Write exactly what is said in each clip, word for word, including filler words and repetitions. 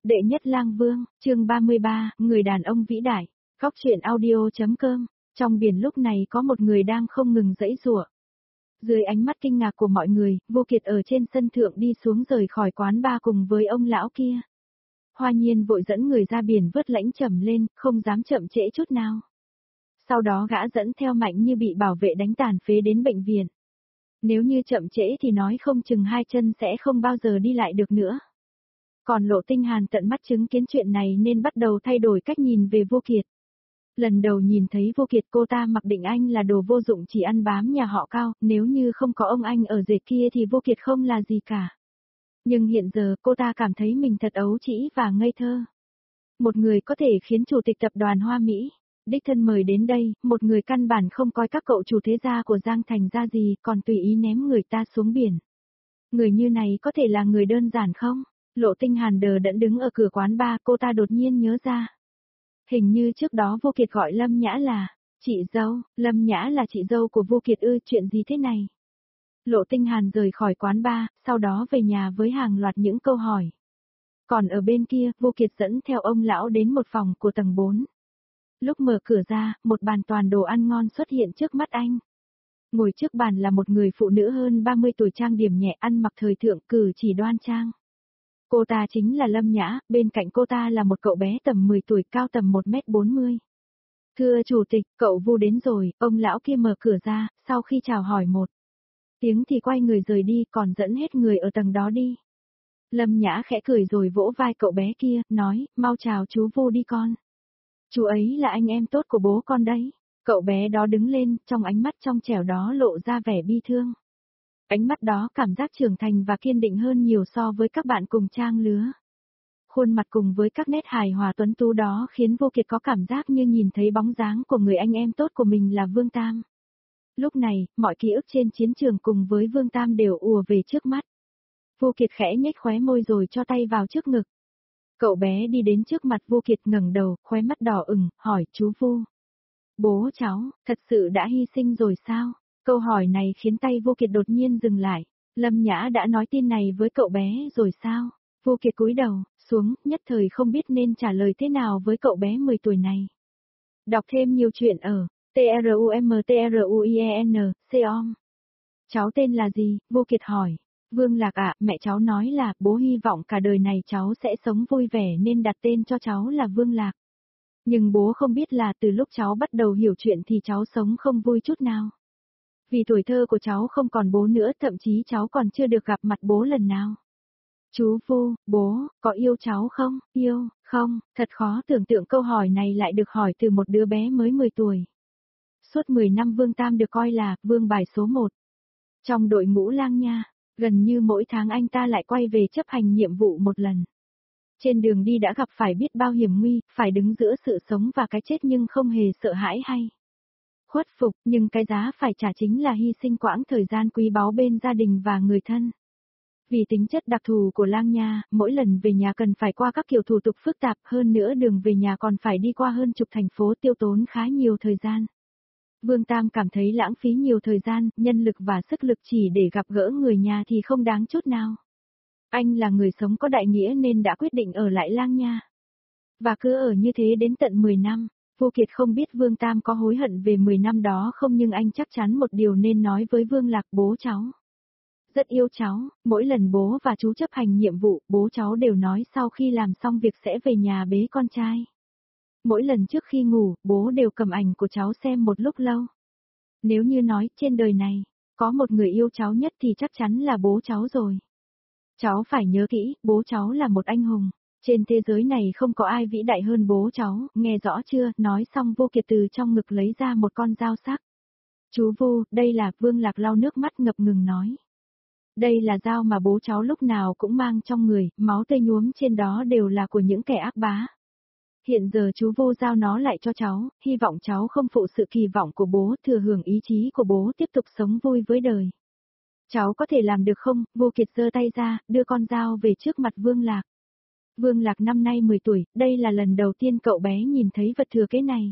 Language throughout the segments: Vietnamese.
Đệ nhất lang vương, chương ba mươi ba, người đàn ông vĩ đại. Góc truyện audio.com. Trong biển lúc này có một người đang không ngừng giãy giụa. Dưới ánh mắt kinh ngạc của mọi người, Vô Kiệt ở trên sân thượng đi xuống rời khỏi quán bar cùng với ông lão kia. Hoa Nhiên vội dẫn người ra biển vớt lãnh trầm lên, không dám chậm trễ chút nào. Sau đó gã dẫn theo Mạnh Như bị bảo vệ đánh tàn phế đến bệnh viện. Nếu như chậm trễ thì nói không chừng hai chân sẽ không bao giờ đi lại được nữa. Còn Lộ Tinh Hàn tận mắt chứng kiến chuyện này nên bắt đầu thay đổi cách nhìn về Vô Kiệt. Lần đầu nhìn thấy Vô Kiệt cô ta mặc định anh là đồ vô dụng chỉ ăn bám nhà họ Cao, nếu như không có ông anh ở rể kia thì Vô Kiệt không là gì cả. Nhưng hiện giờ cô ta cảm thấy mình thật ấu trĩ và ngây thơ. Một người có thể khiến chủ tịch tập đoàn Hoa Mỹ, đích thân mời đến đây, một người căn bản không coi các cậu chủ thế gia của Giang Thành ra gì còn tùy ý ném người ta xuống biển. Người như này có thể là người đơn giản không? Lộ Tinh Hàn đờ đẫn đứng ở cửa quán bar, cô ta đột nhiên nhớ ra. Hình như trước đó Vô Kiệt gọi Lâm Nhã là chị dâu, Lâm Nhã là chị dâu của Vô Kiệt ư, chuyện gì thế này? Lộ Tinh Hàn rời khỏi quán bar, sau đó về nhà với hàng loạt những câu hỏi. Còn ở bên kia, Vô Kiệt dẫn theo ông lão đến một phòng của tầng bốn. Lúc mở cửa ra, một bàn toàn đồ ăn ngon xuất hiện trước mắt anh. Ngồi trước bàn là một người phụ nữ hơn ba mươi tuổi trang điểm nhẹ, ăn mặc thời thượng, cử chỉ đoan trang. Cô ta chính là Lâm Nhã, bên cạnh cô ta là một cậu bé tầm mười tuổi, cao tầm một mét bốn mươi. Thưa chủ tịch, cậu Vu đến rồi, ông lão kia mở cửa ra, sau khi chào hỏi một tiếng thì quay người rời đi, còn dẫn hết người ở tầng đó đi. Lâm Nhã khẽ cười rồi vỗ vai cậu bé kia, nói, mau chào chú Vu đi con. Chú ấy là anh em tốt của bố con đấy. Cậu bé đó đứng lên, trong ánh mắt trong trẻo đó lộ ra vẻ bi thương. Ánh mắt đó cảm giác trưởng thành và kiên định hơn nhiều so với các bạn cùng trang lứa. Khuôn mặt cùng với các nét hài hòa tuấn tú đó khiến Vô Kiệt có cảm giác như nhìn thấy bóng dáng của người anh em tốt của mình là Vương Tam. Lúc này, mọi ký ức trên chiến trường cùng với Vương Tam đều ùa về trước mắt. Vô Kiệt khẽ nhếch khóe môi rồi cho tay vào trước ngực. Cậu bé đi đến trước mặt Vô Kiệt ngẩng đầu, khóe mắt đỏ ửng, hỏi chú Vu. Bố cháu, thật sự đã hy sinh rồi sao? Câu hỏi này khiến tay Vô Kiệt đột nhiên dừng lại. Lâm Nhã đã nói tin này với cậu bé rồi sao? Vô Kiệt cúi đầu xuống, nhất thời không biết nên trả lời thế nào với cậu bé mười tuổi này. Đọc thêm nhiều chuyện ở trumtrumien, com. Cháu tên là gì? Vô Kiệt hỏi. Vương Lạc ạ, mẹ cháu nói là bố hy vọng cả đời này cháu sẽ sống vui vẻ nên đặt tên cho cháu là Vương Lạc. Nhưng bố không biết là từ lúc cháu bắt đầu hiểu chuyện thì cháu sống không vui chút nào. Vì tuổi thơ của cháu không còn bố nữa, thậm chí cháu còn chưa được gặp mặt bố lần nào. Chú Vu, bố, có yêu cháu không? Yêu, không, thật khó tưởng tượng câu hỏi này lại được hỏi từ một đứa bé mới mười tuổi. Suốt mười năm Vương Tam được coi là vương bài số một. Trong đội ngũ Lang Nha, gần như mỗi tháng anh ta lại quay về chấp hành nhiệm vụ một lần. Trên đường đi đã gặp phải biết bao hiểm nguy, phải đứng giữa sự sống và cái chết nhưng không hề sợ hãi hay khuất phục, nhưng cái giá phải trả chính là hy sinh quãng thời gian quý báu bên gia đình và người thân. Vì tính chất đặc thù của Lang Nha, mỗi lần về nhà cần phải qua các kiểu thủ tục phức tạp, hơn nữa đường về nhà còn phải đi qua hơn chục thành phố, tiêu tốn khá nhiều thời gian. Vương Tam cảm thấy lãng phí nhiều thời gian, nhân lực và sức lực chỉ để gặp gỡ người nhà thì không đáng chút nào. Anh là người sống có đại nghĩa nên đã quyết định ở lại Lang Nha. Và cứ ở như thế đến tận mười năm. Vô Kiệt không biết Vương Tam có hối hận về mười năm đó không, nhưng anh chắc chắn một điều nên nói với Vương Lạc, bố cháu rất yêu cháu, mỗi lần bố và chú chấp hành nhiệm vụ, bố cháu đều nói sau khi làm xong việc sẽ về nhà bế con trai. Mỗi lần trước khi ngủ, bố đều cầm ảnh của cháu xem một lúc lâu. Nếu như nói trên đời này, có một người yêu cháu nhất thì chắc chắn là bố cháu rồi. Cháu phải nhớ kỹ, bố cháu là một anh hùng. Trên thế giới này không có ai vĩ đại hơn bố cháu, nghe rõ chưa? Nói xong Vô Kiệt từ trong ngực lấy ra một con dao sắc. Chú Vu, đây là, Vương Lạc lau nước mắt ngập ngừng nói. Đây là dao mà bố cháu lúc nào cũng mang trong người, máu tươi nhuốm trên đó đều là của những kẻ ác bá. Hiện giờ chú Vu giao nó lại cho cháu, hy vọng cháu không phụ sự kỳ vọng của bố, thừa hưởng ý chí của bố, tiếp tục sống vui với đời. Cháu có thể làm được không? Vô Kiệt giơ tay ra, đưa con dao về trước mặt Vương Lạc. Vương Lạc năm nay mười tuổi, đây là lần đầu tiên cậu bé nhìn thấy vật thừa kế này.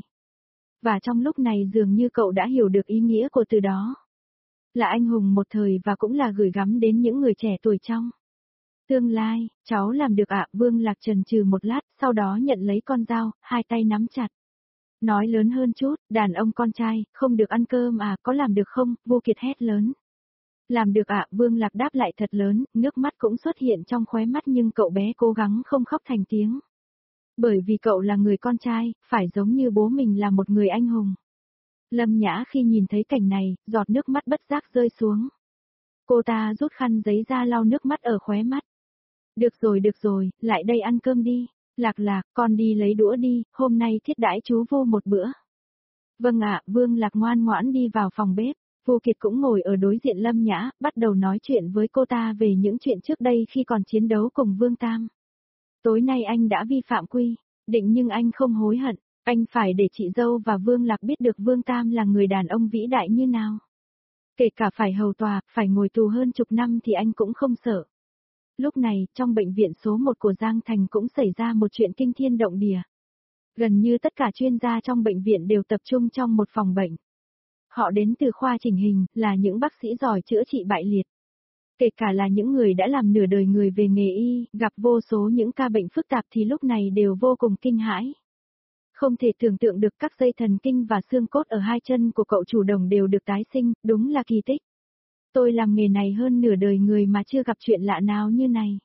Và trong lúc này dường như cậu đã hiểu được ý nghĩa của từ đó. Là anh hùng một thời và cũng là gửi gắm đến những người trẻ tuổi trong Tương lai, cháu làm được ạ, Vương Lạc chần chừ một lát, sau đó nhận lấy con dao, hai tay nắm chặt. Nói lớn hơn chút, đàn ông con trai, không được ăn cơm à, có làm được không, Vô Kiệt hét lớn. Làm được ạ, Vương Lạc đáp lại thật lớn, nước mắt cũng xuất hiện trong khóe mắt nhưng cậu bé cố gắng không khóc thành tiếng. Bởi vì cậu là người con trai, phải giống như bố mình là một người anh hùng. Lâm Nhã khi nhìn thấy cảnh này, giọt nước mắt bất giác rơi xuống. Cô ta rút khăn giấy ra lau nước mắt ở khóe mắt. Được rồi được rồi, lại đây ăn cơm đi. Lạc Lạc, con đi lấy đũa đi, hôm nay thiết đãi chú Vô một bữa. Vâng ạ, Vương Lạc ngoan ngoãn đi vào phòng bếp. Vô Kiệt cũng ngồi ở đối diện Lâm Nhã, bắt đầu nói chuyện với cô ta về những chuyện trước đây khi còn chiến đấu cùng Vương Tam. Tối nay anh đã vi phạm quy định nhưng anh không hối hận, anh phải để chị dâu và Vương Lạc biết được Vương Tam là người đàn ông vĩ đại như nào. Kể cả phải hầu tòa, phải ngồi tù hơn chục năm thì anh cũng không sợ. Lúc này, trong bệnh viện số một của Giang Thành cũng xảy ra một chuyện kinh thiên động địa. Gần như tất cả chuyên gia trong bệnh viện đều tập trung trong một phòng bệnh. Họ đến từ khoa chỉnh hình, là những bác sĩ giỏi chữa trị bại liệt. Kể cả là những người đã làm nửa đời người về nghề y, gặp vô số những ca bệnh phức tạp thì lúc này đều vô cùng kinh hãi. Không thể tưởng tượng được các dây thần kinh và xương cốt ở hai chân của cậu chủ Đồng đều được tái sinh, đúng là kỳ tích. Tôi làm nghề này hơn nửa đời người mà chưa gặp chuyện lạ nào như này.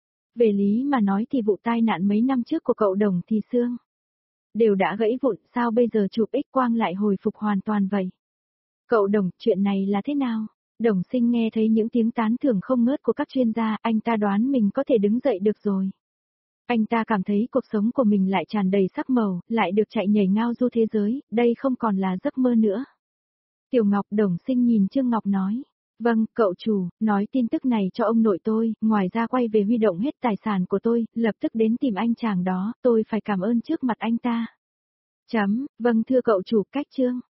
Về lý mà nói thì vụ tai nạn mấy năm trước của cậu Đồng thì xương đều đã gãy vụn, sao bây giờ chụp X-quang lại hồi phục hoàn toàn vậy? Cậu Đồng, chuyện này là thế nào? Đồng Sinh nghe thấy những tiếng tán thưởng không ngớt của các chuyên gia, anh ta đoán mình có thể đứng dậy được rồi. Anh ta cảm thấy cuộc sống của mình lại tràn đầy sắc màu, lại được chạy nhảy ngao du thế giới, đây không còn là giấc mơ nữa. Tiểu Ngọc, Đồng Sinh nhìn Trương Ngọc nói. Vâng, cậu chủ, nói tin tức này cho ông nội tôi, ngoài ra quay về huy động hết tài sản của tôi, lập tức đến tìm anh chàng đó, tôi phải cảm ơn trước mặt anh ta. Chấm, vâng thưa cậu chủ, cách chương.